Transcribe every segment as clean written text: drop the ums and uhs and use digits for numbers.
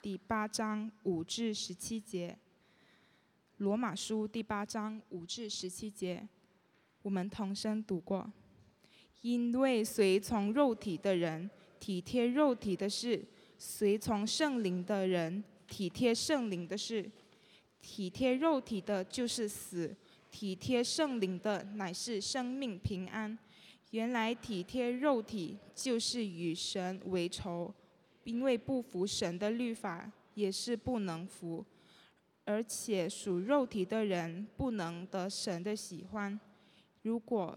第8章5至17节。罗马书第8章5至17节，我们同声读过。因为随从肉体的人体贴肉体的事，随从圣灵的人体贴圣灵的事。体贴肉体的就是死，体贴圣灵的乃是生命平安。原来体贴肉体就是与神为仇，因为不服神的律法也是不能服，而且属肉体的人不能得神的喜欢。如果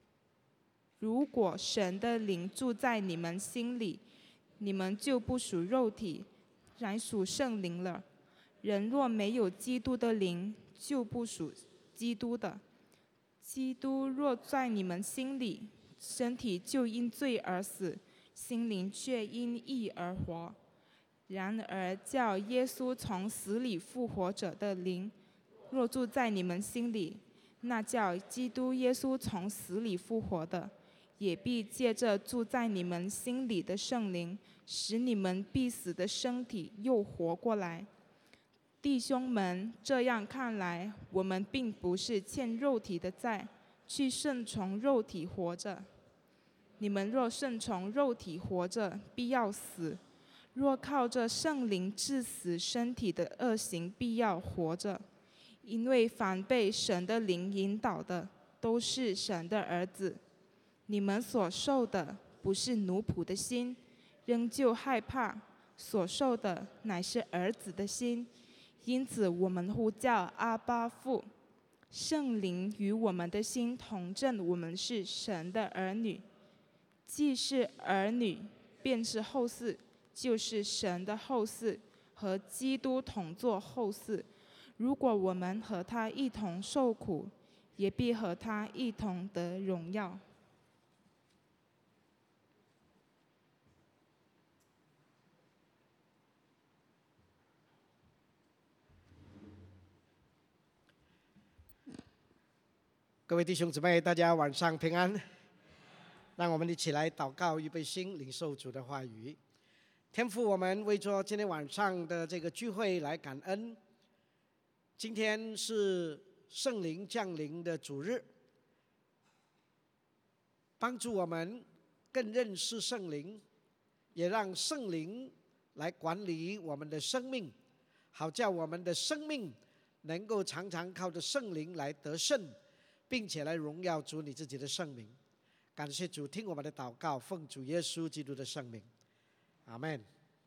神的灵住在你们心里，你们就不属肉体，乃属圣灵了。人若没有基督的灵，就不属基督的。基督若在你们心里，身体就因罪而死，心灵却因义而活。然而叫耶稣从死里复活者的灵，若住在你们心里，那叫基督耶稣从死里复活的，也必借着住在你们心里的圣灵，使你们必死的身体又活过来。弟兄们，这样看来，我们并不是欠肉体的债，去顺从肉体活着。你们若顺从肉体活着，必要死；若靠着圣灵治死身体的恶行，必要活着。因为凡被神的灵引导的，都是神的儿子。你们所受的不是奴仆的心，仍旧害怕；所受的乃是儿子的心。因此我们呼叫阿爸父。圣灵与我们的心同证，我们是神的儿女。既是儿女，便是后嗣，就是神的后嗣，和基督同作后嗣。如果我们和他一同受苦，也必和他一同得荣耀。 各位弟兄姊妹，大家晚上平安。让我们一起来祷告，预备心，领受主的话语。天父，我们为着今天晚上的这个聚会来感恩。今天是圣灵降临的主日，帮助我们更认识圣灵，也让圣灵来管理我们的生命，好叫我们的生命能够常常靠着圣灵来得胜，并且来荣耀主你自己的圣名。感谢主，听我们的祷告，奉主耶稣基督的圣名，阿们。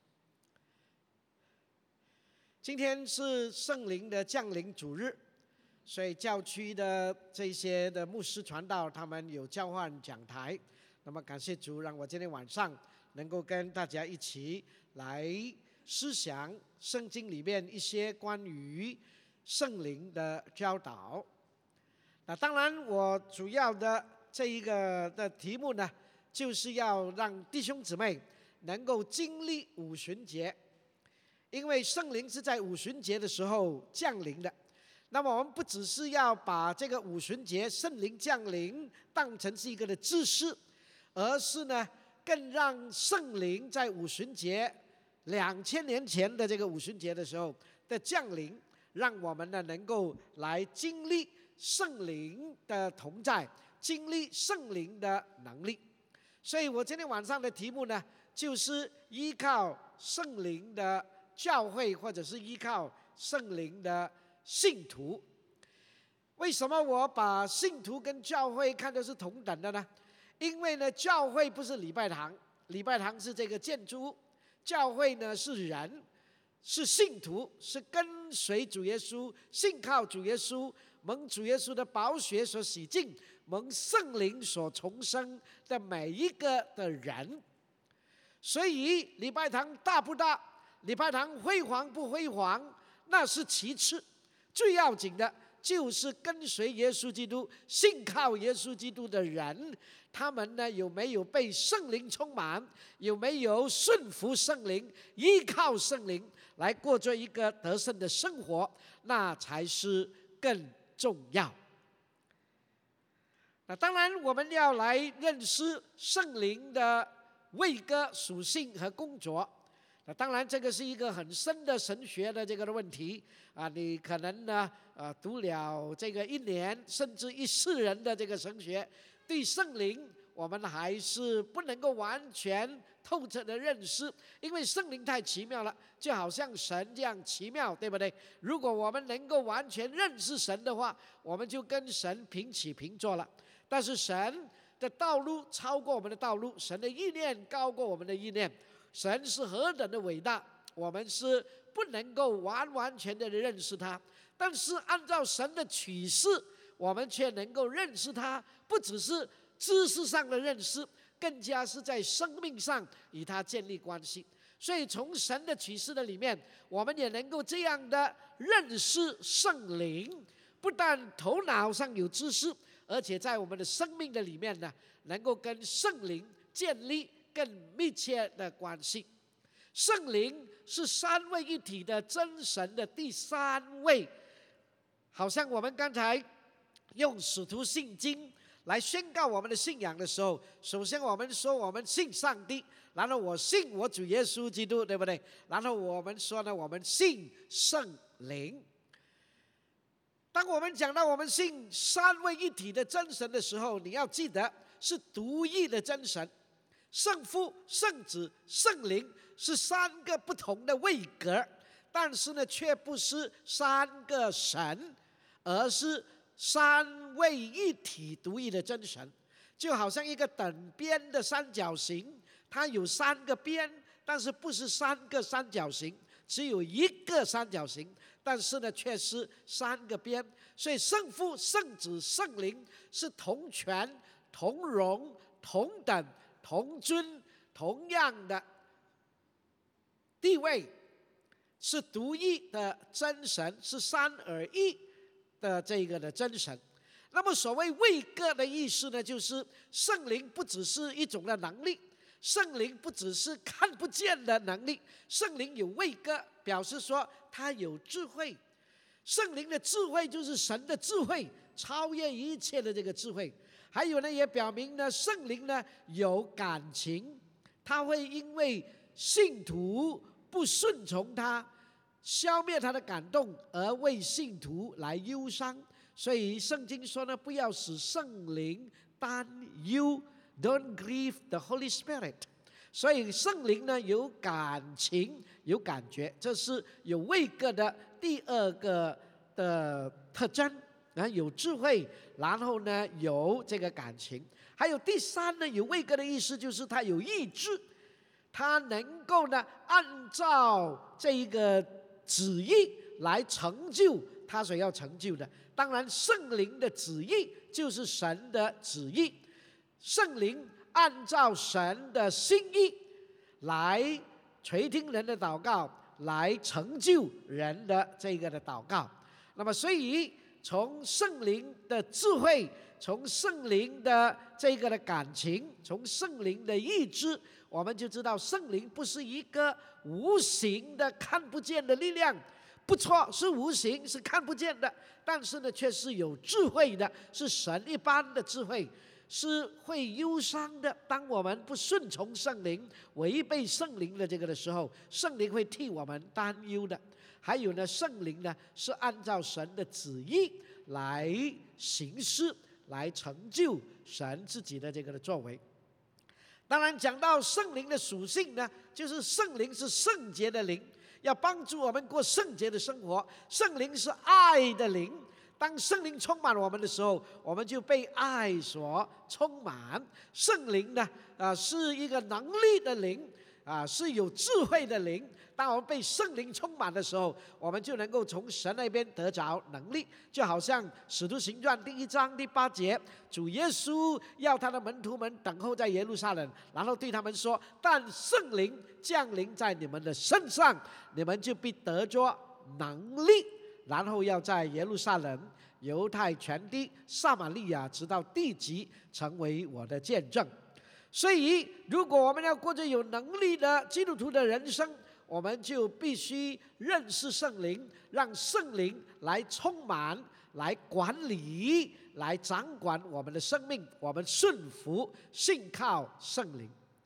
今天是圣灵的降临主日，所以教区的这些的牧师传道，他们有交换讲台。那么感谢主，让我今天晚上能够跟大家一起来思想圣经里面一些关于圣灵的教导。那当然，我主要的这一个的题目呢，就是要让弟兄姊妹能够经历五旬节，因为圣灵是在五旬节的时候降临的。那么我们不只是要把这个五旬节圣灵降临当成是一个的知识，而是呢，更让圣灵在五旬节2000年前的这个五旬节的时候的降临，让我们呢能够来经历圣灵的同在，经历圣灵的能力。所以我今天晚上的题目呢，就是依靠圣灵的教会，或者是依靠圣灵的信徒。为什么我把信徒跟教会看作是同等的呢？因为呢，教会不是礼拜堂，礼拜堂是这个建筑物，教会呢是人，是信徒，是跟随主耶稣，信靠主耶稣，蒙主耶稣的宝血所洗净，蒙圣灵所重生的每一个的人。所以礼拜堂大不大，礼拜堂辉煌不辉煌，那是其次，最要紧的就是跟随耶稣基督，信靠耶稣基督的人，他们呢有没有被圣灵充满，有没有顺服圣灵，依靠圣灵来过着一个得胜的生活，那才是更重要。那当然我们要来认识圣灵的位格、属性和工作。 当然这个是一个很深的神学的这个的问题啊，你可能呢读了这个1年甚至1世人的这个神学，对圣灵我们还是不能够完全透彻的认识，因为圣灵太奇妙了，就好像神这样奇妙，对不对？如果我们能够完全认识神的话，我们就跟神平起平坐了。但是神的道路超过我们的道路，神的意念高过我们的意念，神是何等的伟大，我们是不能够完完全全的认识他。但是按照神的启示，我们却能够认识他，不只是知识上的认识，更加是在生命上与他建立关系。所以从神的启示的里面，我们也能够这样的认识圣灵，不但头脑上有知识，而且在我们的生命的里面呢，能够跟圣灵建立更密切的关系。圣灵是3位一体的真神的第3位，好像我们刚才用使徒信经来宣告我们的信仰的时候，首先我们说我们信上帝，然后我信我主耶稣基督，对不对？然后我们说呢，我们信圣灵。当我们讲到我们信3位一体的真神的时候，你要记得是独一的真神，圣父、圣子、圣灵是3个不同的位格，但是呢，却不是3个神，而是3位一体独一的真神。就好像一个等边的三角形，它有3个边，但是不是3个三角形，只有1个三角形，但是呢，却是3个边。所以圣父、圣子、圣灵是同权、同荣、同等、同尊、同样的地位，是独一的真神，是3而1的这个的真神。那么所谓位格的意思呢，就是圣灵不只是一种的能力，圣灵不只是看不见的能力，圣灵有位格，表示说他有智慧。圣灵的智慧就是神的智慧，超越一切的这个智慧。还有呢，也表明呢，圣灵呢有感情，他会因为信徒不顺从他，消灭他的感动，而为信徒来忧伤。所以圣经说呢，不要使圣灵担忧 ，Don't grieve the Holy Spirit。所以圣灵呢有感情，有感觉，这是有位格的第2个的特征。有智慧，然后呢有这个感情。还有第3呢，有位格的意思就是他有意志，他能够呢按照这一个旨意来成就他所要成就的。当然圣灵的旨意就是神的旨意，圣灵按照神的心意来垂听人的祷告，来成就人的这个的祷告。那么所以从圣灵的智慧，从圣灵的这个的感情，从圣灵的意志，我们就知道圣灵不是一个无形的看不见的力量。不错，是无形，是看不见的，但是呢却是有智慧的，是神一般的智慧，是会忧伤的。当我们不顺从圣灵，违背圣灵的这个的时候，圣灵会替我们担忧的。还有呢，圣灵呢是按照神的旨意来行事，来成就神自己的这个的作为。当然讲到圣灵的属性呢，就是圣灵是圣洁的灵，要帮助我们过圣洁的生活。圣灵是爱的灵，当圣灵充满我们的时候，我们就被爱所充满。圣灵呢是一个能力的灵，是有智慧的灵。当我们被圣灵充满的时候，我们就能够从神那边得着能力。就好像使徒行传第1章第8节，主耶稣要他的门徒们等候在耶路撒冷，然后对他们说，但圣灵降临在你们的身上，你们就必得着能力，然后要在耶路撒冷、犹太全地、撒玛利亚直到地极成为我的见证。所以如果我们要过着有能力的基督徒的人生，我们就必须认识圣灵，让圣灵来充满，来管理，来掌管我们的生命，我们顺服信靠圣灵。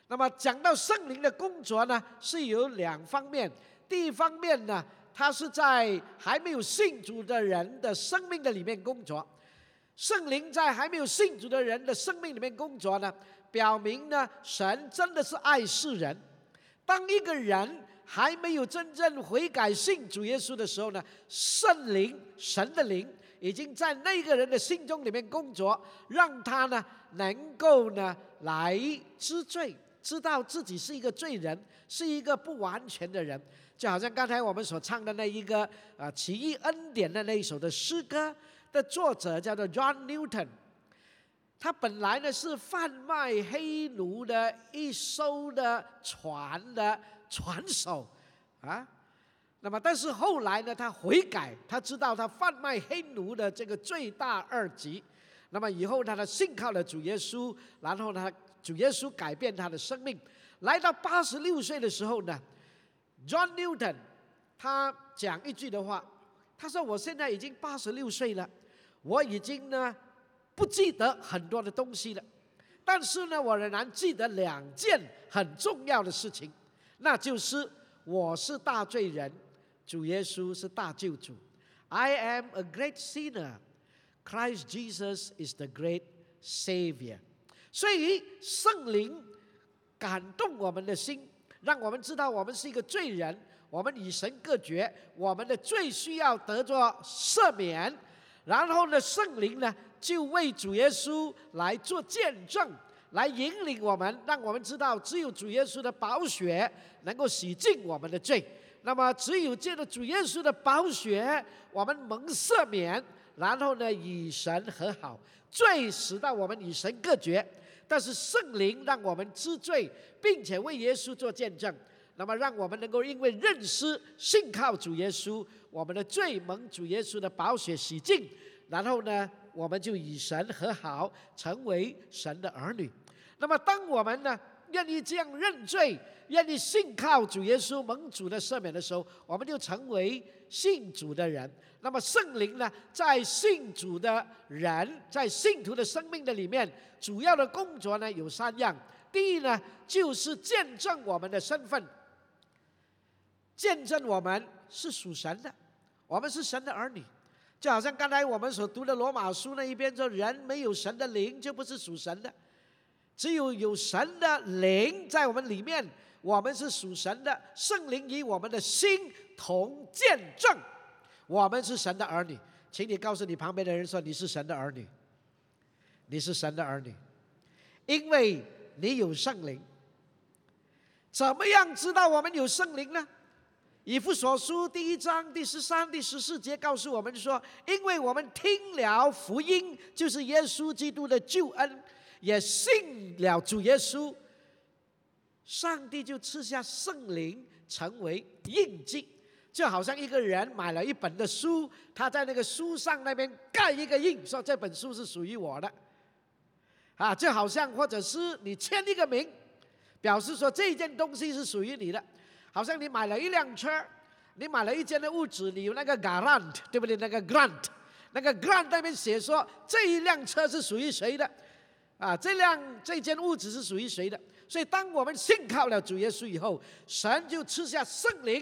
那么讲到圣灵的工作呢，是有2方面。第一方面呢，它是在还没有信主的人的生命的里面工作。圣灵在还没有信主的人的生命里面工作呢，表明呢，神真的是爱世人。当一个人还没有真正悔改信主耶稣的时候呢，圣灵，神的灵已经在那个人的心中里面工作，让他呢能够呢来知罪，知道自己是一个罪人，是一个不完全的人。就好像刚才我们所唱的那一个奇异恩典的那一首的诗歌的作者叫做 John Newton， 他本来呢是贩卖黑奴的一艘的船的船手啊。那么但是后来呢，他悔改，他知道他贩卖黑奴的这个罪大恶极。那么以后他信靠了主耶稣，然后呢，主耶稣改变他的生命。来到86岁的时候呢， John Newton 他讲一句的话，他说：“我现在已经86岁了，我已经呢不记得很多的东西了，但是呢，我仍然记得2件很重要的事情，那就是我是大罪人，主耶稣是大救主。I am a great sinner, Christ Jesus is the great Savior。”所以圣灵感动我们的心，让我们知道我们是一个罪人，我们与神隔绝，我们的罪需要得着赦免。然后呢，圣灵呢就为主耶稣来做见证，来引领我们，让我们知道只有主耶稣的宝血能够洗净我们的罪。那么只有借着主耶稣的宝血，我们蒙赦免，然后呢与神和好。罪使到我们与神隔绝，但是圣灵让我们知罪，并且为耶稣做见证。那么让我们能够因为认识信靠主耶稣，我们的罪蒙主耶稣的宝血洗净，然后呢我们就与神和好，成为神的儿女。那么当我们呢愿意这样认罪，愿意信靠主耶稣蒙主的赦免的时候，我们就成为信主的人。那么圣灵呢在信主的人，在信徒的生命的里面，主要的工作呢有3样。第一呢就是见证我们的身份，见证我们是属神的，我们是神的儿女。就好像刚才我们所读的罗马书那一边说，人没有神的灵就不是属神的，只有神的灵在我们里面，我们是属神的。圣灵与我们的心同见证，我们是神的儿女。请你告诉你旁边的人说，你是神的儿女，你是神的儿女，因为你有圣灵。怎么样知道我们有圣灵呢？以弗所书第1章第13、第14节告诉我们说，因为我们听了福音，就是耶稣基督的救恩，也信了主耶稣，上帝就赐下圣灵成为印记。就好像一个人买了一本的书，他在那个书上那边盖一个印，说这本书是属于我的啊。就好像或者是你签一个名，表示说这件东西是属于你的。好像你买了一辆车，你买了一间的屋子，你有那个 garant， 对不对？那个 grant 那边写说这一辆车是属于谁的啊？这间屋子是属于谁的？所以当我们信靠了主耶稣以后，神就赐下圣灵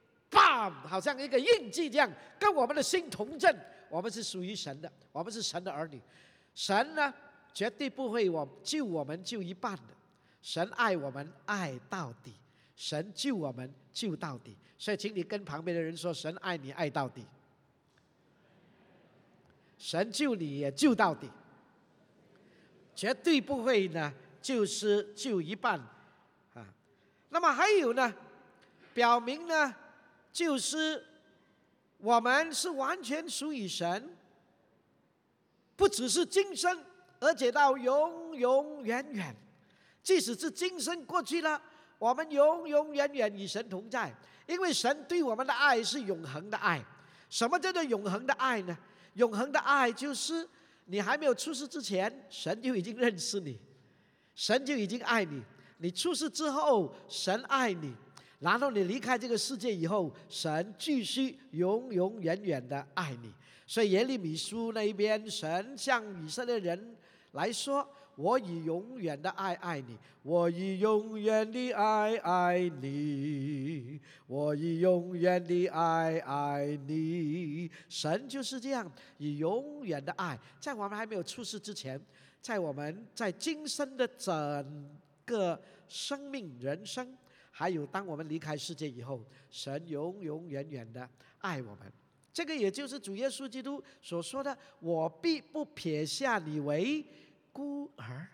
，bam， 好像一个印记这样，跟我们的心同证，我们是属于神的，我们是神的儿女。神呢绝对不会救我们救一半的，神爱我们爱到底，神救我们救到底。所以请你跟旁边的人说，神爱你爱到底，神救你也救到底，绝对不会呢就是救一半啊。那么还有呢，表明呢就是我们是完全属于神，不只是今生，而且到永永远远。即使是今生过去了，我们永永远远与神同在，因为神对我们的爱是永恒的爱。什么叫做永恒的爱呢？永恒的爱就是你还没有出世之前，神就已经认识你，神就已经爱你。你出世之后，神爱你，然后你离开这个世界以后，神继续永永远远的爱你。所以耶利米书那一边，神向以色列人来说， 我以永远的爱爱你，我以永远的爱爱你，我以永远的爱爱你。神就是这样以永远的爱，在我们还没有出世之前，在我们在今生的整个生命人生，还有当我们离开世界以后，神永永远远的爱我们。这个也就是主耶稣基督所说的，我必不撇下你为孤儿。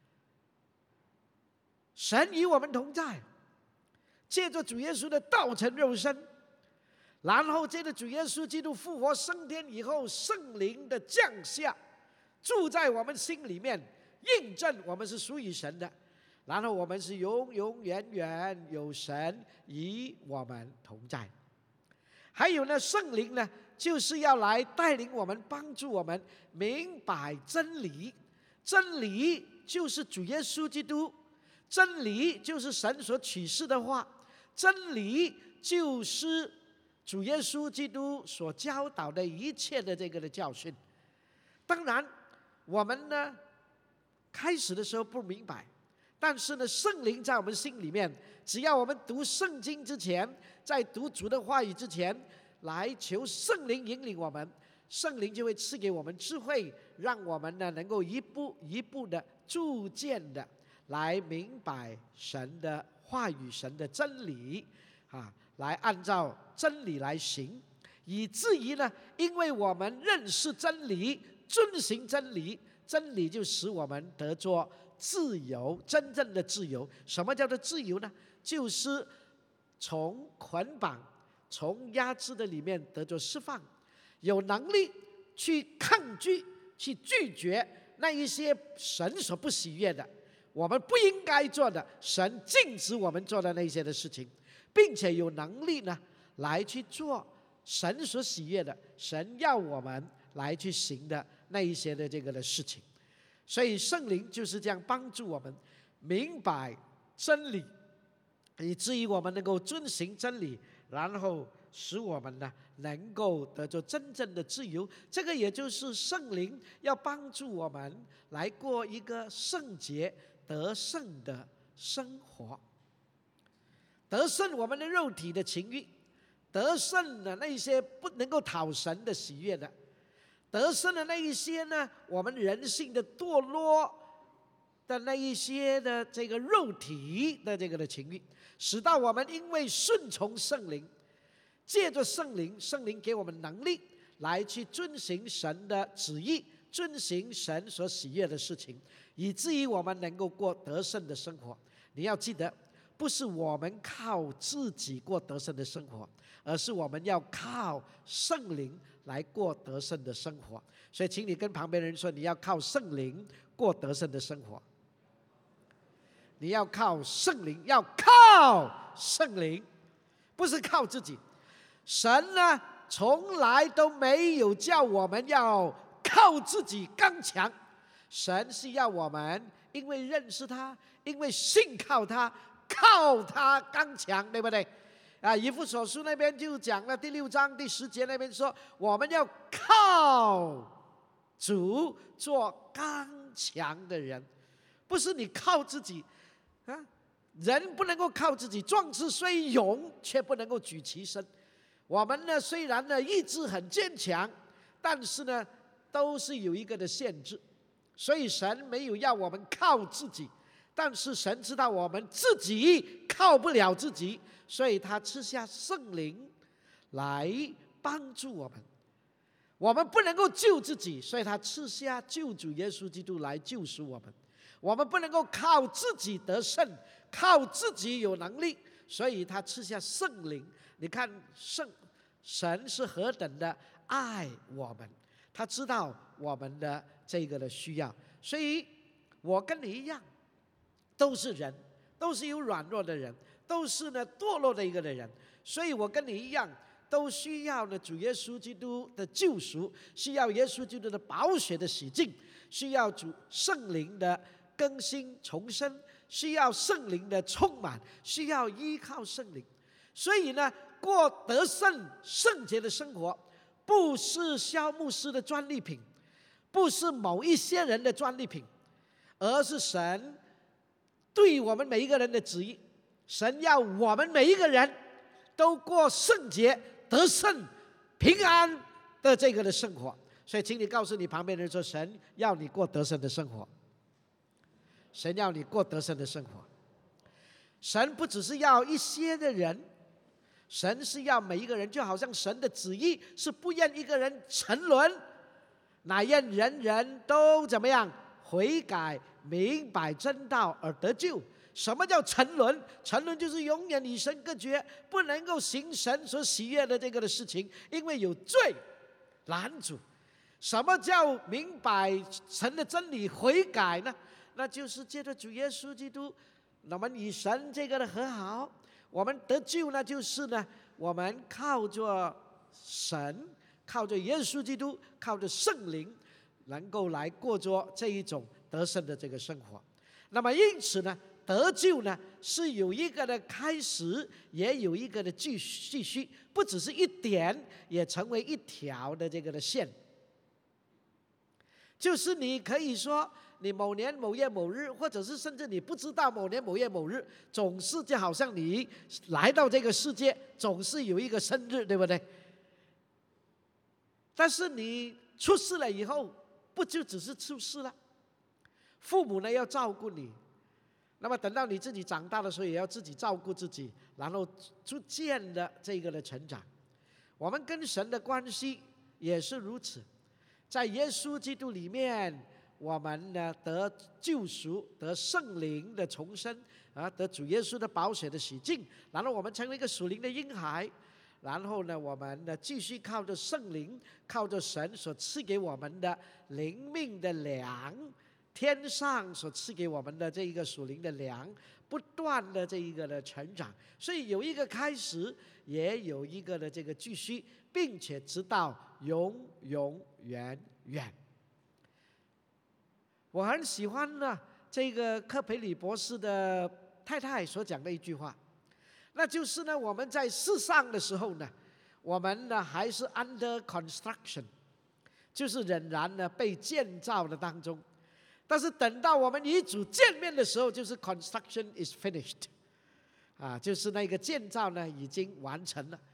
神与我们同在，借着主耶稣的道成肉身，然后借着主耶稣基督复活升天以后，圣灵的降下，住在我们心里面，印证我们是属于神的，然后我们是永永远远有神与我们同在。还有呢，圣灵呢，就是要来带领我们，帮助我们明白真理。真理就是主耶稣基督，真理就是神所启示的话，真理就是主耶稣基督所教导的一切的这个的教训。当然，我们呢开始的时候不明白，但是呢，圣灵在我们心里面，只要我们读圣经之前，在读主的话语之前，来求圣灵引领我们，圣灵就会赐给我们智慧，让我们呢能够一步一步的逐渐的来明白神的话语，神的真理来按照真理来行，以至于呢，因为我们认识真理，遵行真理，真理就使我们得着自由，真正的自由。什么叫做自由呢？就是从捆绑、从压制的里面得着释放，有能力去抗拒、去拒绝那一些神所不喜悦的，我们不应该做的，神禁止我们做的那些的事情，并且有能力呢来去做神所喜悦的，神要我们来去行的那一些的这个的事情。所以圣灵就是这样帮助我们明白真理，以至于我们能够遵行真理，然后使我们呢能够得着真正的自由。这个也就是圣灵要帮助我们来过一个圣洁得胜的生活，得胜我们的肉体的情欲，得胜的那些不能够讨神的喜悦的，得胜的那一些呢，我们人性的堕落的那一些的这个肉体的这个的情欲，使到我们因为顺从圣灵，借着圣灵，圣灵给我们能力来去遵行神的旨意，遵行神所喜悦的事情，以至于我们能够过得胜的生活。你要记得，不是我们靠自己过得胜的生活，而是我们要靠圣灵来过得胜的生活。所以请你跟旁边人说，你要靠圣灵过得胜的生活。你要靠圣灵，要靠圣灵，不是靠自己。神呢，从来都没有叫我们要靠自己刚强，神是要我们因为认识他，因为信靠他，靠他刚强，对不对？以弗所书那边就讲了，第6章第10节那边说，我们要靠主做刚强的人，不是你靠自己人不能够靠自己，壮士虽勇，却不能够举其身。我们呢，虽然呢意志很坚强，但是呢，都是有一个的限制。所以神没有要我们靠自己，但是神知道我们自己靠不了自己，所以他赐下圣灵来帮助我们。我们不能够救自己，所以他赐下救主耶稣基督来救赎我们。我们不能够靠自己得胜，靠自己有能力，所以他赐下圣灵。你看神是何等的爱我们，他知道我们的这个的需要。所以我跟你一样，都是人，都是有软弱的人，都是呢堕落的一个的人。所以我跟你一样，都需要呢主耶稣基督的救赎，需要耶稣基督的宝血的洗净，需要主圣灵的更新重生，需要圣灵的充满，需要依靠圣灵。所以呢，过得胜圣洁的生活，不是萧牧师的专利品，不是某一些人的专利品， 而是神对我们每一个人的旨意。神要我们每一个人都过圣洁、得胜、平安的这个的生活。所以请你告诉你旁边的人说，神要你过得胜的生活。神要你过得胜的生活。神不只是要一些的人，神是要每一个人，就好像神的旨意是不愿一个人沉沦，乃愿人人都怎么样？悔改，明白真道而得救。什么叫沉沦？沉沦就是永远与神隔绝，不能够行神所喜悦的这个的事情，因为有罪拦阻。什么叫明白神的真理悔改呢？那就是借着主耶稣基督，我们与神这个的和好，我们得救呢，就是呢，我们靠着神，靠着耶稣基督，靠着圣灵，能够来过着这一种得胜的这个生活。那么因此呢，得救呢是有一个的开始，也有一个的继续，不只是一点，也成为一条的这个的线。就是你可以说，你某年某月某日，或者是甚至你不知道某年某月某日，总是就好像你来到这个世界，总是有一个生日，对不对？但是你出世了以后，不就只是出世了？父母呢要照顾你，那么等到你自己长大的时候，也要自己照顾自己，然后逐渐的这个的成长。我们跟神的关系也是如此，在耶稣基督里面，我们呢得救赎，得圣灵的重生啊，得主耶稣的宝血的洗净，然后我们成为一个属灵的婴孩。然后呢，我们呢继续靠着圣灵，靠着神所赐给我们的灵命的粮，天上所赐给我们的这一个属灵的粮，不断的这一个的成长。所以有一个开始，也有一个的这个继续，并且直到永永远远。我很喜欢呢这个柯培理博士的太太所讲的一句话，那就是呢，我们在世上的时候呢，我们呢还是 under construction， 就是仍然呢被建造的当中。但是等到我们与主见面的时候，就是 construction is finished， 啊，就是那个建造呢已经完成了。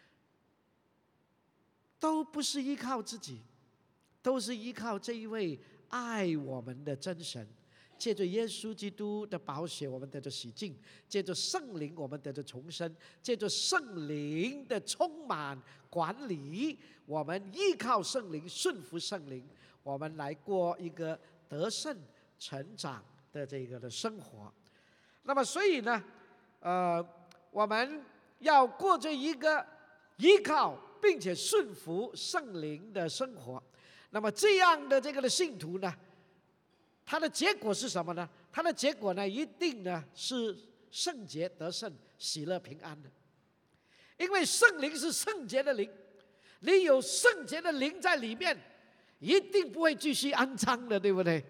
都不是依靠自己，都是依靠这一位爱我们的真神。借着耶稣基督的宝血，我们得着洗净；借着圣灵，我们得着重生；借着圣灵的充满管理，我们依靠圣灵，顺服圣灵，我们来过一个得胜成长的这个的生活。那么，所以呢，我们要过着一个依靠并且顺服圣灵的生活。那么，这样的这个的信徒呢，它的结果是什么呢？它的结果呢，一定呢是圣洁、得胜、喜乐、平安的。因为圣灵是圣洁的灵，你有圣洁的灵在里面，一定不会继续肮脏的，对不对？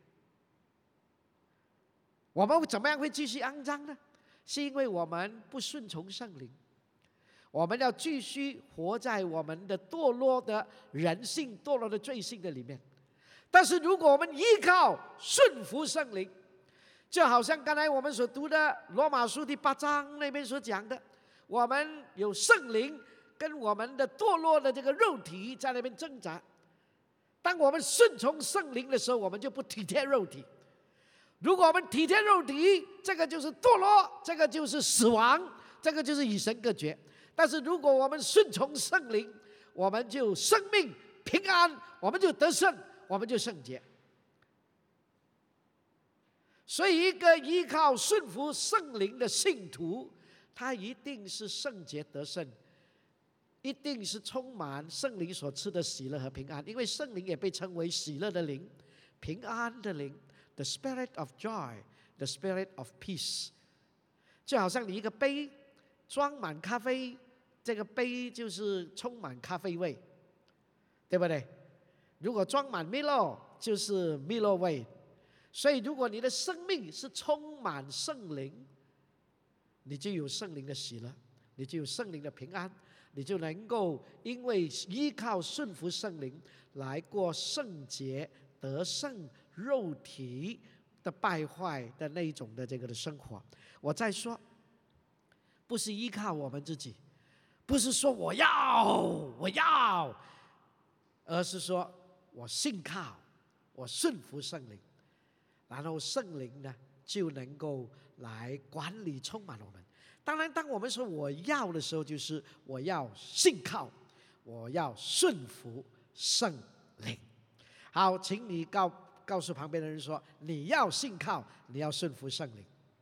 我们怎么样会继续肮脏呢？是因为我们不顺从圣灵，我们要继续活在我们的堕落的人性、堕落的罪性的里面。但是如果我们依靠顺服圣灵，就好像刚才我们所读的罗马书第8章那边所讲的，我们有圣灵跟我们的堕落的这个肉体在那边挣扎。当我们顺从圣灵的时候，我们就不体贴肉体。如果我们体贴肉体，这个就是堕落，这个就是死亡，这个就是与神隔绝。但是如果我们顺从圣灵，我们就生命平安，我们就得胜，我们就圣洁。所以一个依靠顺服圣灵的信徒，他一定是圣洁得胜，一定是充满圣灵所赐的喜乐和平安。因为圣灵也被称为喜乐的灵、平安的灵， The Spirit of Joy, the Spirit of Peace。 就好像你一个杯装满咖啡，这个杯就是充满咖啡味，对不对？如果装满蜜露，就是蜜露味。所以如果你的生命是充满圣灵，你就有圣灵的喜乐，你就有圣灵的平安，你就能够因为依靠顺服圣灵来过圣洁得胜肉体的败坏的那一种的这个的生活。我再说，不是依靠我们自己，不是说我要，而是说我信靠，我顺服圣灵，然后圣灵呢就能够来管理充满我们。当然，当我们说我要的时候，就是我要信靠，我要顺服圣灵。好，请你告诉旁边的人说，你要信靠，你要顺服圣灵。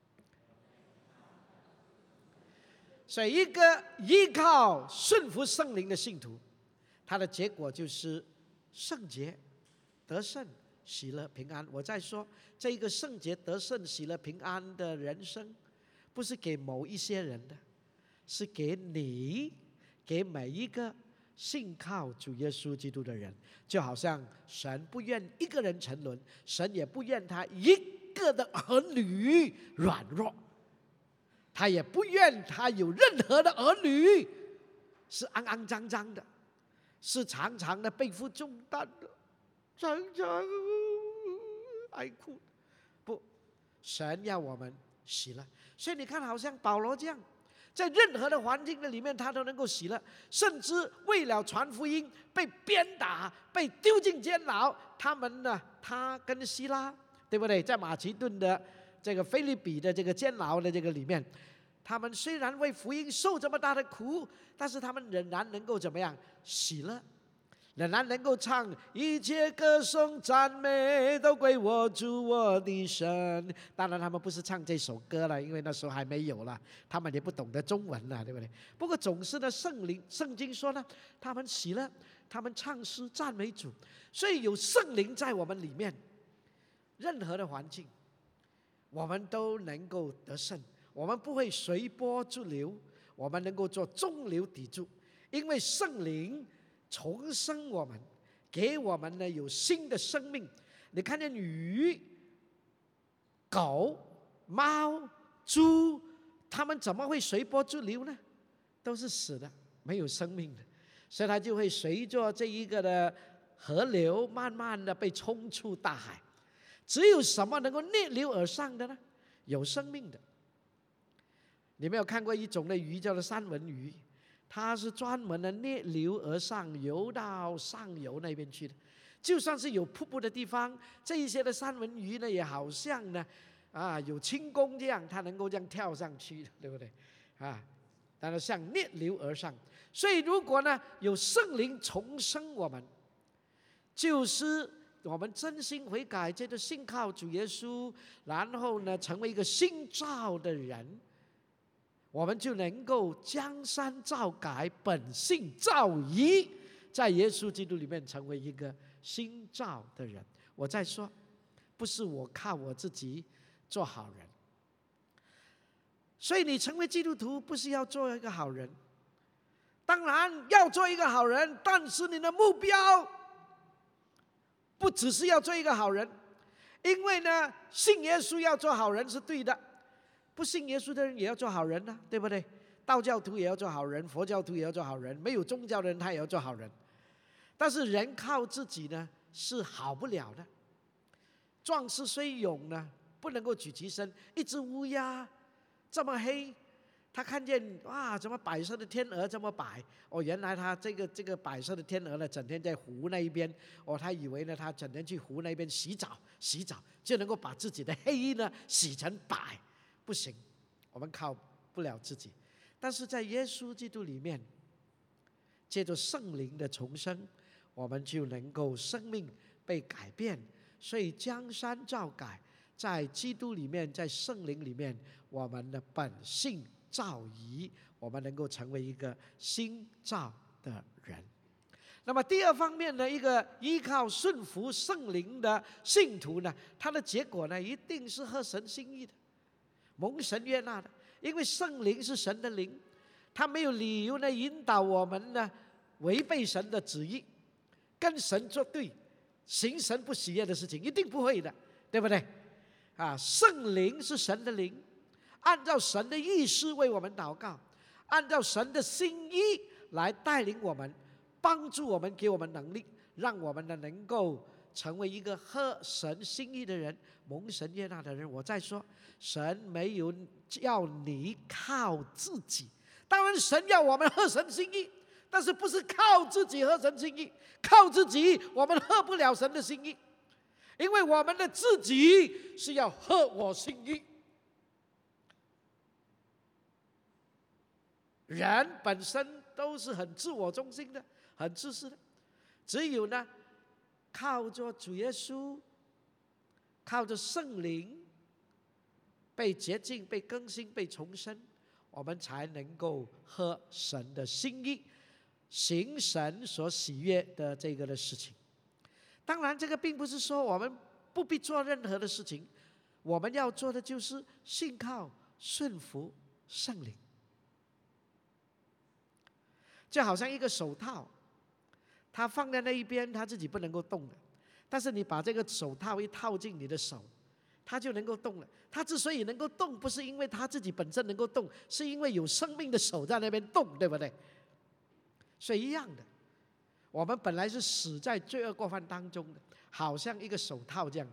所以一个依靠顺服圣灵的信徒，他的结果就是圣洁、得胜、喜乐、平安。我再说，这一个圣洁、得胜、喜乐、平安的人生，不是给某一些人的，是给你，给每一个信靠主耶稣基督的人。就好像神不愿一个人沉沦，神也不愿他一个的儿女软弱，他也不愿他有任何的儿女是肮肮脏脏的，是常常的背负重担的，常常爱哭。不，神要我们喜乐。所以你看，好像保罗这样，在任何的环境的里面，他都能够喜乐，甚至为了传福音被鞭打，被丢进监牢。他跟希拉，对不对？在马其顿的这个腓立比的这个监牢的这个里面，他们虽然为福音受这么大的苦，但是他们仍然能够怎么样？喜乐，仍然能够唱一切歌颂赞美都归我主我的神。当然他们不是唱这首歌了，因为那时候还没有了，他们也不懂得中文了，对不对？不过总是呢，圣经说呢，他们喜乐，他们唱诗赞美主。所以有圣灵在我们里面，任何的环境我们都能够得胜，我们不会随波逐流，我们能够做中流砥柱，因为圣灵重生我们，给我们呢有新的生命。你看见鱼、狗、猫、猪，它们怎么会随波逐流呢？都是死的，没有生命的，所以它就会随着这一个的河流，慢慢的被冲出大海。只有什么能够逆流而上的呢？有生命的。你没有看过一种的鱼叫做三文鱼？它是专门的逆流而上，游到上游那边去的。就算是有瀑布的地方，这一些的三文鱼呢，也好像呢，有轻功这样，它能够这样跳上去，对不对？当然像逆流而上。所以如果呢有圣灵重生我们，就是我们真心悔改，接着信靠主耶稣，然后呢成为一个新造的人，我们就能够江山造改，本性造移，在耶稣基督里面成为一个新造的人。我再说，不是我靠我自己做好人。所以你成为基督徒不是要做一个好人，当然要做一个好人，但是你的目标不只是要做一个好人。因为呢信耶稣要做好人是对的，不信耶稣的人也要做好人呢，对不对？道教徒也要做好人，佛教徒也要做好人，没有宗教的人他也要做好人。但是人靠自己呢是好不了的。壮士虽勇呢，不能够举其身。一只乌鸦这么黑，他看见哇，怎么白色的天鹅这么白？原来他这个白色的天鹅呢，整天在湖那一边。他以为呢，他整天去湖那边洗澡就能够把自己的黑呢洗成白。不行，我们靠不了自己。但是在耶稣基督里面，借着圣灵的重生，我们就能够生命被改变。所以江山造改，在基督里面，在圣灵里面，我们的本性造移，我们能够成为一个新造的人。那么第二方面呢，一个依靠顺服圣灵的信徒呢，他的结果呢，一定是合神心意的，蒙神悦纳的。因为圣灵是神的灵，他没有理由呢引导我们呢违背神的旨意，跟神作对，行神不喜悦的事情，一定不会的，对不对？圣灵是神的灵，按照神的意思为我们祷告，按照神的心意来带领我们，帮助我们，给我们能力，让我们呢能够成为一个合神心意的人，蒙神悦纳的人。我再说，神没有要你靠自己，当然神要我们合神心意，但是不是靠自己合神心意。靠自己我们合不了神的心意，因为我们的自己是要合我心意。人本身都是很自我中心的，很自私的，只有呢靠着主耶稣，靠着圣灵被洁净、被更新、被重生，我们才能够合神的心意，行神所喜悦的这个的事情。当然这个并不是说我们不必做任何的事情，我们要做的就是信靠顺服圣灵。就好像一个手套，它放在那一边，它自己不能够动的，但是你把这个手套一套进你的手，它就能够动了。它之所以能够动，不是因为它自己本身能够动，是因为有生命的手在那边动，对不对？所以一样的，我们本来是死在罪恶过犯当中的，好像一个手套这样，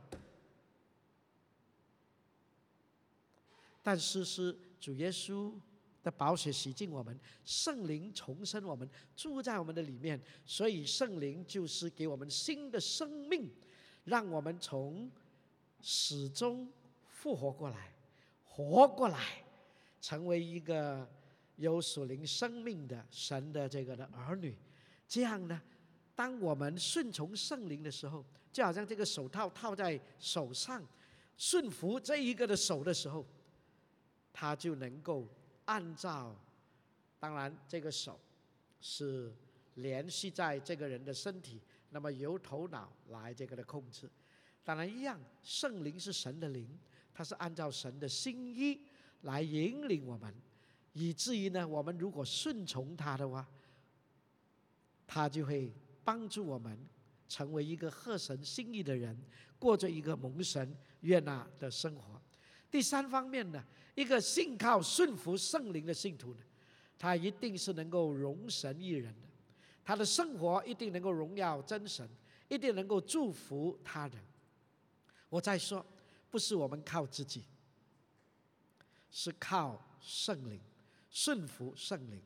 但是是主耶稣的宝血洗净我们，圣灵重生我们，住在我们的里面，所以圣灵就是给我们新的生命，让我们从死中复活过来，活过来，成为一个有属灵生命的神的这个的儿女。这样呢，当我们顺从圣灵的时候，就好像这个手套套在手上，顺服这一个的手的时候，他就能够按照，当然这个手是联系在这个人的身体，那么由头脑来这个的控制。当然一样，圣灵是神的灵，它是按照神的心意来引领我们，以至于呢，我们如果顺从他的话，他就会帮助我们成为一个合神心意的人，过着一个蒙神悦纳的生活。第三方面呢，一个信靠顺服圣灵的信徒呢，他一定是能够荣神益人的，他的生活一定能够荣耀真神，一定能够祝福他人。我再说，不是我们靠自己，是靠圣灵，顺服圣灵。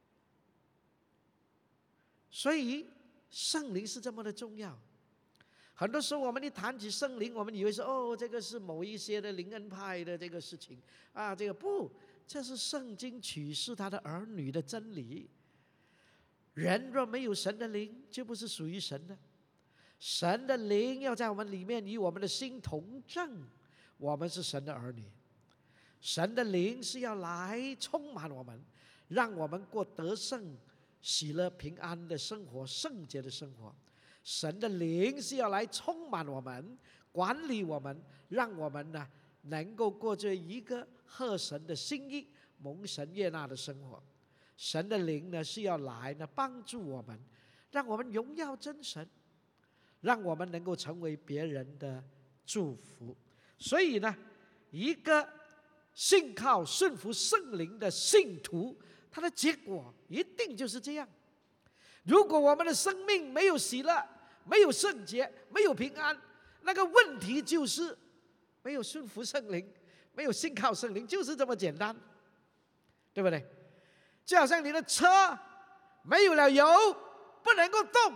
所以圣灵是这么的重要。很多时候我们一谈起圣灵，我们以为是这个是某一些的灵恩派的这个事情啊，这个不，这是圣经启示他的儿女的真理。人若没有神的灵，就不是属于神的。神的灵要在我们里面与我们的心同正，我们是神的儿女。神的灵是要来充满我们，让我们过得胜、喜乐、平安的生活，圣洁的生活。神的灵是要来充满我们，管理我们，让我们呢能够过着一个合神的心意、蒙神悦纳的生活。神的灵呢是要来呢帮助我们，让我们荣耀真神，让我们能够成为别人的祝福。所以呢，一个信靠顺服圣灵的信徒，他的结果一定就是这样。如果我们的生命没有喜乐，没有圣洁，没有平安，那个问题就是没有顺服圣灵，没有信靠圣灵，就是这么简单，对不对？就好像你的车没有了油，不能够动，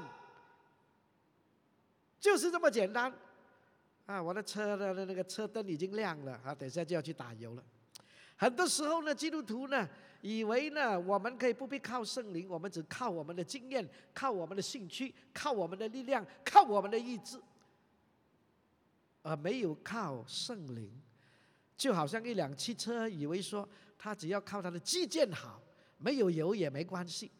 就是这么简单啊！我的车的那个车灯已经亮了啊，等一下就要去打油了。很多时候呢，基督徒呢以为呢，我们可以不必靠圣灵，我们只靠我们的经验，靠我们的兴趣，靠我们的力量，靠我们的意志，而没有靠圣灵。就好像一辆汽车，以为说他只要靠他的基建好，没有油也没关系。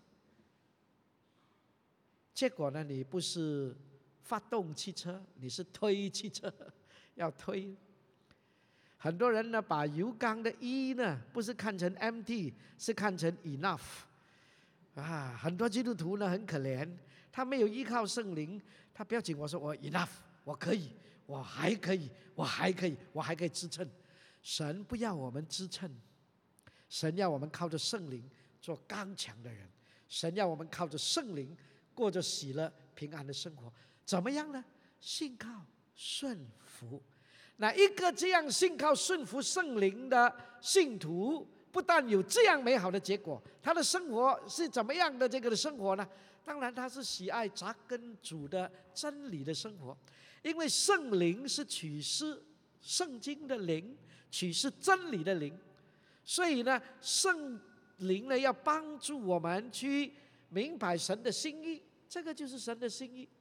结果呢，你不是发动汽车，你是推汽车，要推。很多人呢，把油缸的 E 呢，不是看成 empty， 是看成 enough 啊。很多基督徒呢很可怜，他没有依靠圣灵，他不要紧，我说我 enough， 我可以，我还可以，我还可以，我还可以支撑。神不要我们支撑，神要我们靠着圣灵做刚强的人，神要我们靠着圣灵过着喜乐平安的生活。怎么样呢？ 信靠顺服。那一个这样信靠顺服圣灵的信徒，不但有这样美好的结果，他的生活是怎么样的这个的生活呢？当然他是喜爱扎根主的真理的生活，因为圣灵是取示圣经的灵，取示真理的灵，所以呢，圣灵呢要帮助我们去明白神的心意，这个就是神的心意。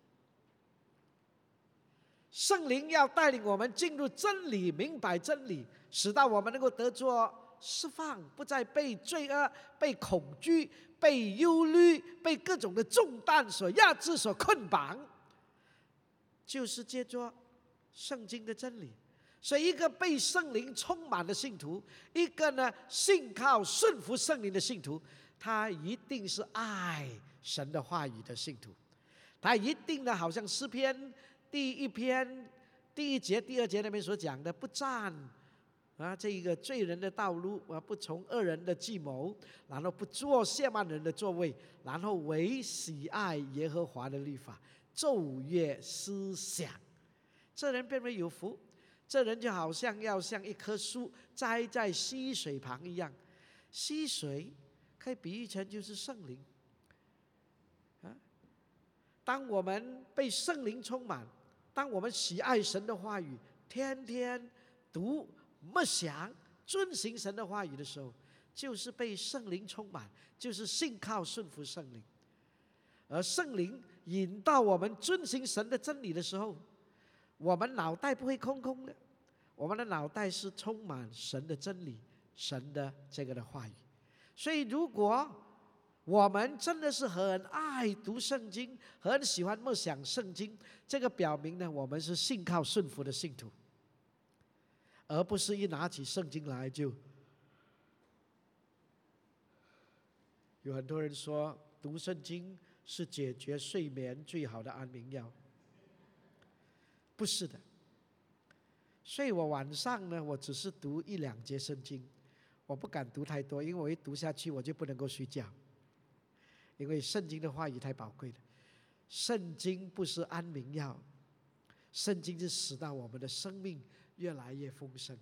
圣灵要带领我们进入真理，明白真理，使到我们能够得着释放，不再被罪恶、被恐惧、被忧虑、被各种的重担所压制、所捆绑，就是借着圣经的真理。所以一个被圣灵充满的信徒，一个呢信靠顺服圣灵的信徒，他一定是爱神的话语的信徒。他一定呢，好像诗篇第1篇第1节、第2节那边所讲的，不站这一个罪人的道路，不从恶人的计谋，然后不坐亵慢人的座位，然后唯喜爱耶和华的律法，昼夜思想，这人变为有福。这人就好像要像一棵树栽在溪水旁一样，溪水可以比喻成就是圣灵。当我们被圣灵充满，当我们喜爱神的话语，天天读默想遵行神的话语的时候，就是被圣灵充满，就是信靠顺服圣灵。而圣灵引导我们遵行神的真理的时候，我们脑袋不会空空的，我们的脑袋是充满神的真理，神的这个的话语。所以如果我们真的是很爱读圣经，很喜欢默想圣经，这个表明呢，我们是信靠顺服的信徒，而不是一拿起圣经来就。有很多人说读圣经是解决睡眠最好的安眠药，不是的。所以我晚上呢，我只是读1、2节圣经，我不敢读太多，因为我一读下去我就不能够睡觉。因为圣经的话语太宝贵了，圣经不是安眠药，圣经是使到我们的生命越来越丰盛。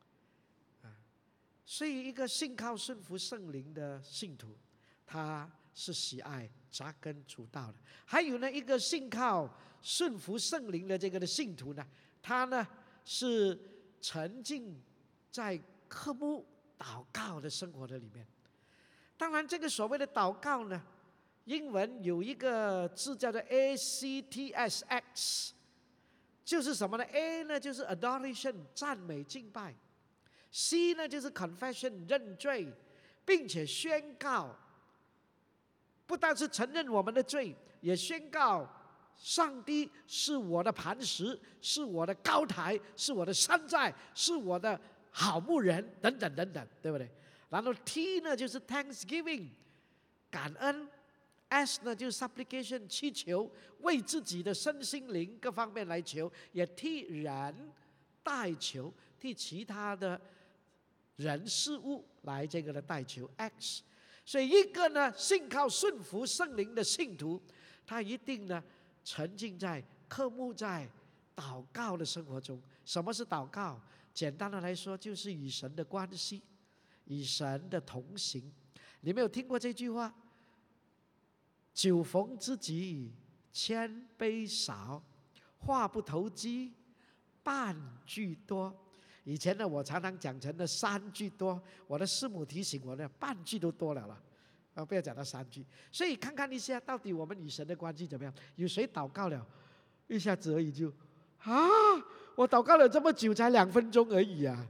所以一个信靠顺服圣灵的信徒，他是喜爱扎根主道的。还有呢，一个信靠顺服圣灵的这个的信徒呢，他呢是沉浸在渴慕祷告的生活的里面。当然这个所谓的祷告呢，英文有一个字叫做 ACTSX， 就是什么呢？ A 呢就是 adoration 赞美敬拜， C 呢就是 confession 认罪，并且宣告，不但是承认我们的罪，也宣告上帝是我的磐石，是我的高台，是我的山寨，是我的好牧人，等等等等，对不对？然后 T 呢就是 thanksgiving 感恩， S 呢就是 supplication 祈求，为自己的身心灵各方面来求，也替人代求，替其他的人事物来这个的代求 X。 所以一个呢信靠顺服圣灵的信徒，他一定呢沉浸在渴慕在祷告的生活中。什么是祷告？简单的来说，就是与神的关系，与神的同行。你没有听过这句话？酒逢知己千杯少，话不投机半句多。以前呢，我常常讲成了3句多，我的师母提醒我呢，半句都多了不要讲到3句。所以看看一下，到底我们与神的关系怎么样？有谁祷告了一下子而已就我祷告了这么久，才2分钟而已啊！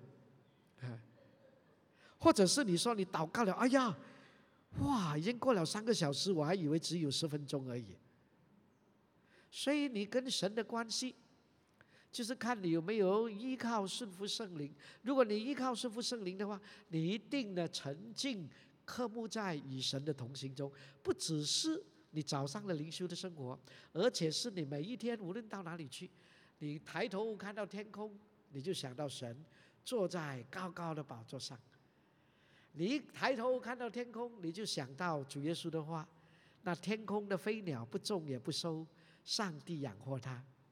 或者是你说你祷告了，哎呀，哇，已经过了3个小时，我还以为只有10分钟而已。所以你跟神的关系，就是看你有没有依靠顺服圣灵。如果你依靠顺服圣灵的话，你一定呢沉浸渴慕在与神的同行中，不只是你早上的灵修的生活，而且是你每一天无论到哪里去，你抬头看到天空，你就想到神坐在高高的宝座上。你一抬头看到天空，你就想到主耶稣的话，那天空的飞鸟不种也不收，上帝养活它。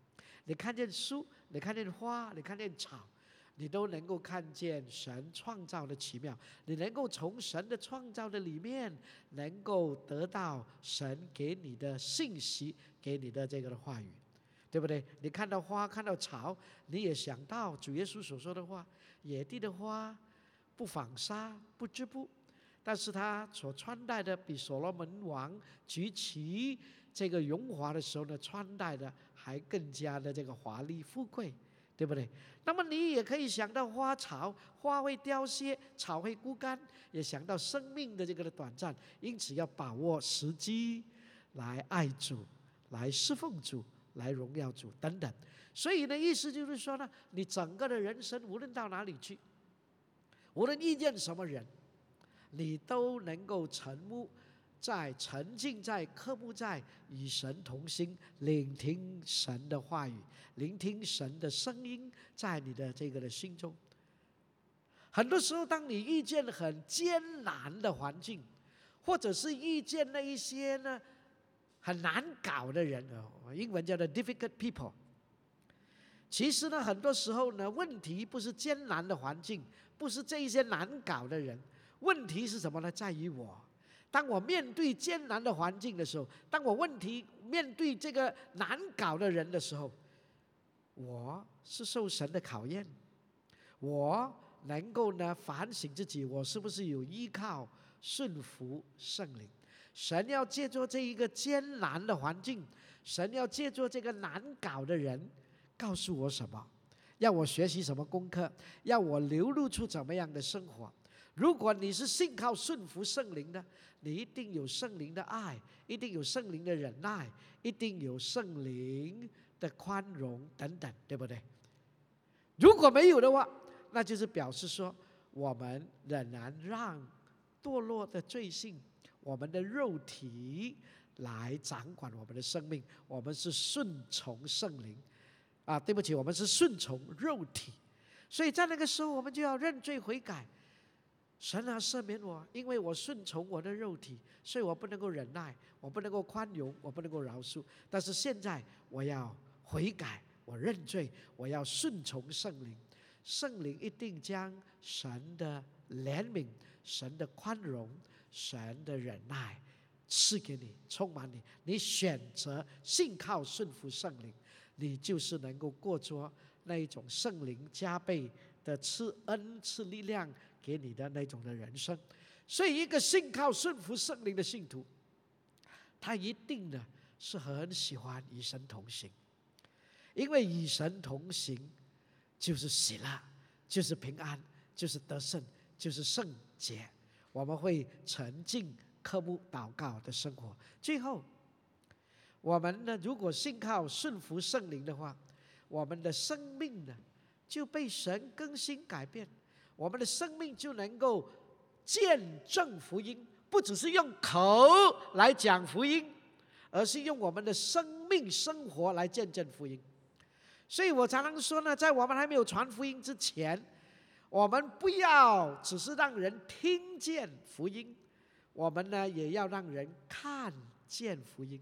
你看见树，你看见花，你看见草，你都能够看见神创造的奇妙，你能够从神的创造的里面，能够得到神给你的信息，给你的这个的话语，对不对？你看到花，看到草，你也想到主耶稣所说的话：野地的花不纺纱，不织布，但是他所穿戴的比所罗门王举起这个荣华的时候呢，穿戴的还更加的这个华丽富贵，对不对？那么你也可以想到花草，花会凋谢，草会枯干，也想到生命的这个的短暂，因此要把握时机来爱主，来侍奉主，来荣耀主等等。所以呢，意思就是说呢，你整个的人生无论到哪里去，无论遇见什么人，你都能够沉浸在科目在与神同心，聆听神的话语，聆听神的声音在你的这个的心中。很多时候当你遇见很艰难的环境，或者是遇见那一些呢很难搞的人，英文叫做 difficult people， 其实呢很多时候呢问题不是艰难的环境，不是这一些难搞的人，问题是什么呢？在于我。当我面对艰难的环境的时候，当我面对这个难搞的人的时候，我是受神的考验，我能够呢反省自己，我是不是有依靠顺服圣灵。神要借助这一个艰难的环境，神要借助这个难搞的人告诉我什么，要我学习什么功课，要我流露出怎么样的生活。如果你是信靠顺服圣灵的，你一定有圣灵的爱，一定有圣灵的忍耐，一定有圣灵的宽容等等，对不对？如果没有的话，那就是表示说我们仍然让堕落的罪性，我们的肉体来掌管我们的生命，我们是顺从圣灵对不起，我们是顺从肉体。所以在那个时候我们就要认罪悔改，神啊赦免我，因为我顺从我的肉体，所以我不能够忍耐，我不能够宽容，我不能够饶恕。但是现在我要悔改，我认罪，我要顺从圣灵。圣灵一定将神的怜悯、神的宽容、神的忍耐赐给你，充满你。你选择信靠顺服圣灵，你就是能够过着那一种圣灵加倍的赐恩赐力量给你的那种的人生。所以一个信靠顺服圣灵的信徒，他一定呢是很喜欢与神同行，因为与神同行就是喜乐，就是平安，就是得胜，就是圣洁。我们会沉浸科目祷告的生活。最后我们呢如果信靠顺服圣灵的话，我们的生命呢就被神更新改变，我们的生命就能够见证福音，不只是用口来讲福音，而是用我们的生命生活来见证福音。所以我常常说呢，在我们还没有传福音之前，我们不要只是让人听见福音，我们呢也要让人看见福音。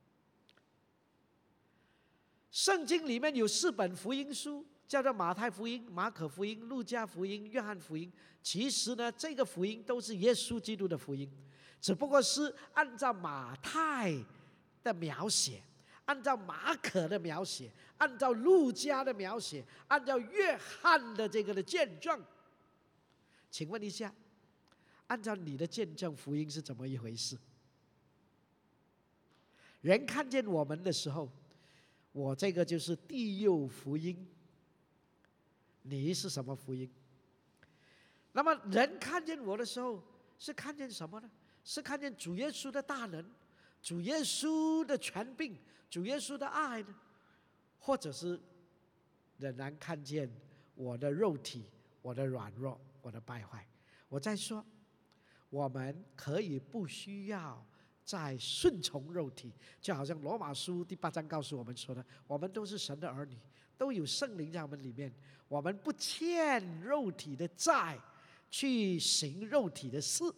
圣经里面有4本福音书，叫做马太福音、马可福音、路加福音、约翰福音。其实呢这个福音都是耶稣基督的福音，只不过是按照马太的描写，按照马可的描写，按照路加的描写，按照约翰的这个的见证。请问一下，按照你的见证，福音是怎么一回事？人看见我们的时候，我这个就是第6福音，你是什么福音？那么人看见我的时候是看见什么呢？是看见主耶稣的大能，主耶稣的权柄，主耶稣的爱呢？或者是仍然看见我的肉体，我的软弱，我的败坏？我再说，我们可以不需要再顺从肉体，就好像罗马书第8章告诉我们说的，我们都是神的儿女，都有圣灵在我们里面，我们不欠肉体的债，去行肉体的事。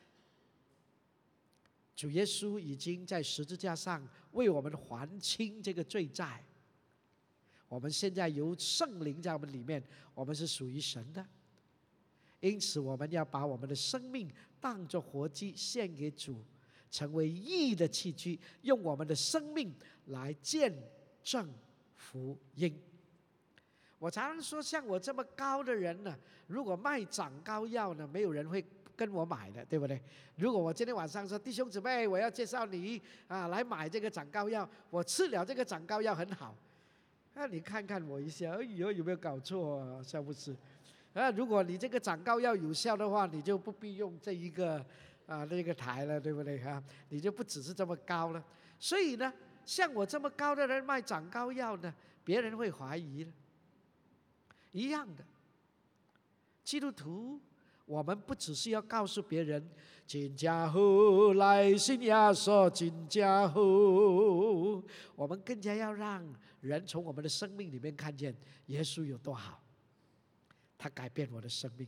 主耶稣已经在十字架上为我们还清这个罪债， 我们现在有圣灵在我们里面，我们是属于神的。因此我们要把我们的生命当作活祭献给主，成为义的器具，用我们的生命来见证福音。我常常说，像我这么高的人呢，如果卖长高药呢，没有人会跟我买的，对不对？如果我今天晚上说，弟兄姊妹，我要介绍你来买这个长高药，我吃了这个长高药很好，你看看我一下，哎呦，有没有搞错啊？是不是？如果你这个长高药有效的话，你就不必用这一个那个台了，对不对你就不只是这么高了。所以呢，像我这么高的人卖长高药呢，别人会怀疑的。一样的，基督徒，我们不只是要告诉别人真正好，来信耶稣真正好，我们更加要让人从我们的生命里面看见耶稣有多好，他改变我的生命。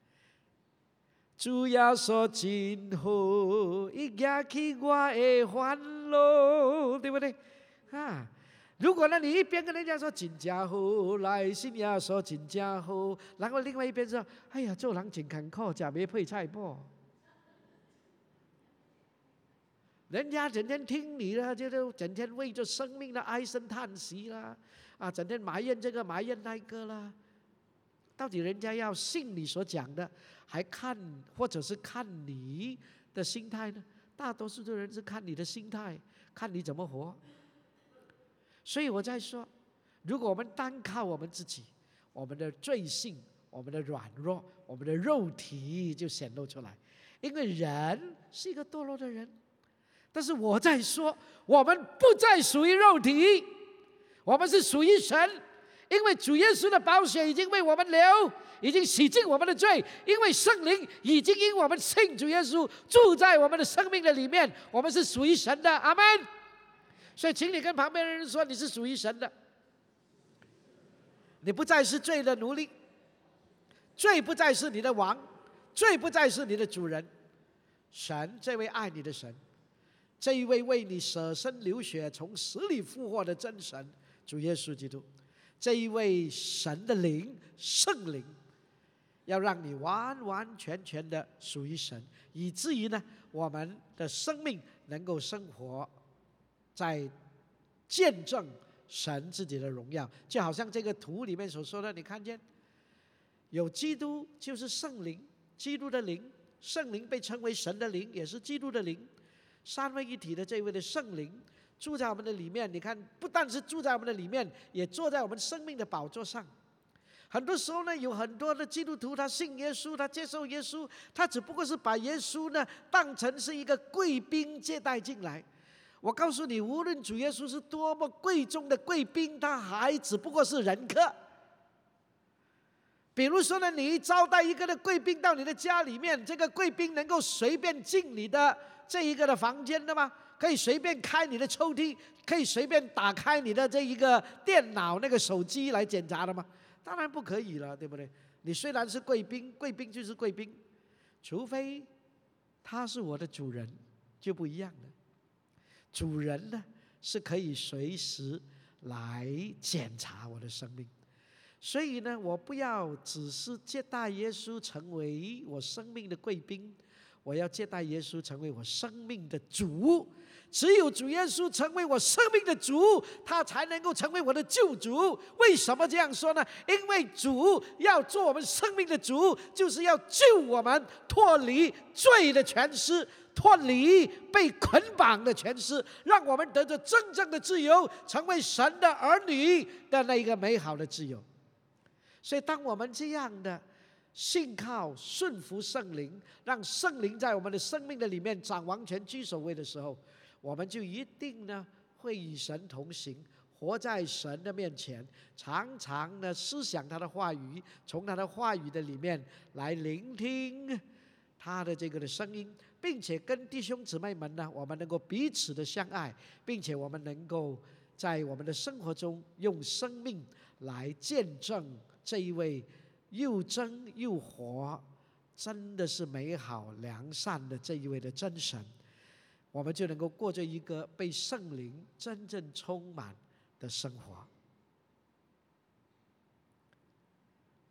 主耶稣真好，伊举起我的烦恼，对不对如果呢，你一边跟人家说真正好，来信耶稣真正好，然后另外一边说，哎呀，做人真艰苦，吃没配菜脯。人家整天听你的，就整天为着生命的唉声叹息啦，整天埋怨这个埋怨那个啦。到底人家要信你所讲的，还看或者是看你的心态呢？大多数的人是看你的心态，看你怎么活。所以我在说，如果我们单靠我们自己，我们的罪性、我们的软弱、我们的肉体就显露出来。因为人是一个堕落的人，但是我在说，我们不再属于肉体，我们是属于神。因为主耶稣的宝血已经为我们流，已经洗净我们的罪。因为圣灵已经因我们信主耶稣住在我们的生命的里面，我们是属于神的。阿们。所以请你跟旁边的人说，你是属于神的，你不再是罪的奴隶，罪不再是你的王，罪不再是你的主人。神这位爱你的神，这一位为你舍身流血从死里复活的真神主耶稣基督，这一位神的灵圣灵，要让你完完全全的属于神，以至于呢，我们的生命能够生活在见证神自己的荣耀。就好像这个图里面所说的，你看见有基督就是圣灵，基督的灵，圣灵被称为神的灵，也是基督的灵，三位一体的这位的圣灵住在我们的里面。你看，不但是住在我们的里面，也坐在我们生命的宝座上。很多时候呢，有很多的基督徒，他信耶稣，他接受耶稣，他只不过是把耶稣呢当成是一个贵宾接待进来。我告诉你，无论主耶稣是多么贵重的贵宾，他还只不过是人客。比如说呢，你招待一个的贵宾到你的家里面，这个贵宾能够随便进你的这一个的房间的吗？可以随便开你的抽屉，可以随便打开你的这一个电脑那个手机来检查的吗？当然不可以了，对不对？你虽然是贵宾，贵宾就是贵宾，除非他是我的主人，就不一样了。主人呢，是可以随时来检查我的生命。所以呢，我不要只是接待耶稣成为我生命的贵宾，我要接待耶稣成为我生命的主。只有主耶稣成为我生命的主，他才能够成为我的救主。为什么这样说呢？因为主要做我们生命的主，就是要救我们脱离罪的权势，脱离被捆绑的权势，让我们得着真正的自由，成为神的儿女的那个美好的自由。所以当我们这样的信靠顺服圣灵，让圣灵在我们的生命的里面掌王权居首位的时候，我们就一定呢会与神同行，活在神的面前，常常呢思想他的话语，从他的话语的里面来聆听他的这个的声音，并且跟弟兄姊妹们呢，我们能够彼此的相爱，并且我们能够在我们的生活中用生命来见证这一位又真又活，真的是美好良善的这一位的真神，我们就能够过着一个被圣灵真正充满的生活。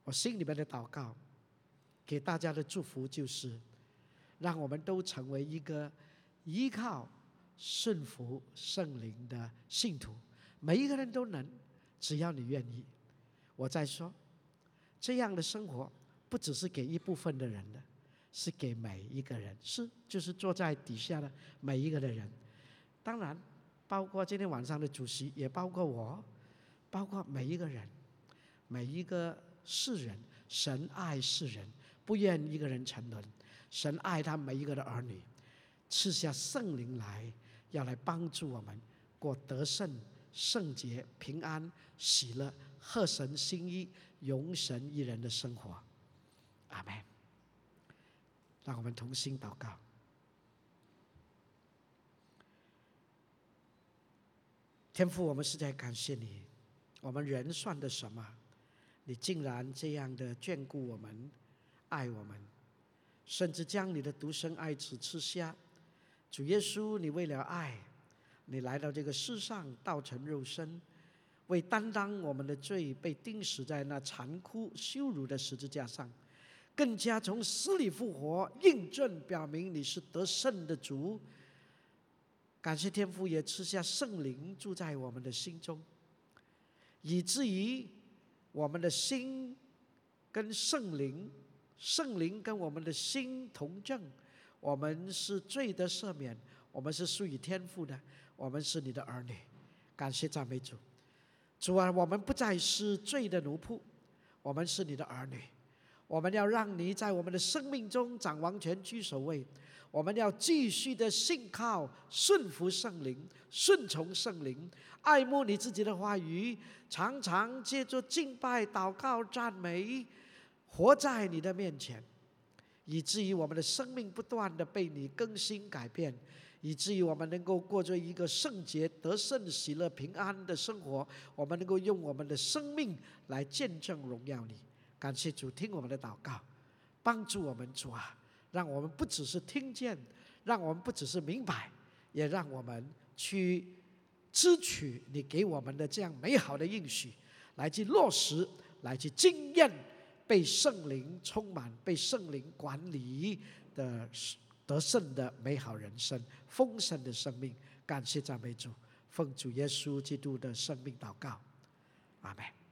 我心里面的祷告，给大家的祝福就是，让我们都成为一个依靠顺服圣灵的信徒。每一个人都能，只要你愿意。我再说，这样的生活不只是给一部分的人的，是给每一个人，就是坐在底下的每一个的人。当然包括今天晚上的主席，也包括我，包括每一个人，每一个世人。神爱世人，不愿一个人沉沦。神爱他每一个的儿女，赐下圣灵来，要来帮助我们过得胜、圣洁、平安、喜乐、合神心意、永神一人的生活。阿们。让我们同心祷告。天父，我们实在感谢你，我们人算得什么？你竟然这样的眷顾我们，爱我们，甚至将你的独生爱子赐下。主耶稣，你为了爱，你来到这个世上，道成肉身，为担当我们的罪，被钉死在那残酷羞辱的十字架上，更加从死里复活，印证表明你是得胜的主。感谢天父也赐下圣灵住在我们的心中，以至于我们的心跟圣灵跟我们的心同正，我们是罪得赦免，我们是属于天父的，我们是你的儿女。感谢赞美主。主啊，我们不再是罪的奴仆，我们是你的儿女。我们要让你在我们的生命中掌王权居首位，我们要继续的信靠顺服圣灵，顺从圣灵，爱慕你自己的话语，常常借着敬拜、祷告、赞美，活在你的面前，以至于我们的生命不断的被你更新改变，以至于我们能够过着一个圣洁、得胜、喜乐、平安的生活。我们能够用我们的生命来见证荣耀你。感谢主，听我们的祷告，帮助我们。主啊，让我们不只是听见，让我们不只是明白，也让我们去支取你给我们的这样美好的应许，来去落实，来去经验被圣灵充满、被圣灵管理的得胜的美好人生、丰盛的生命。感谢赞美主，奉主耶稣基督的生命祷告，阿们。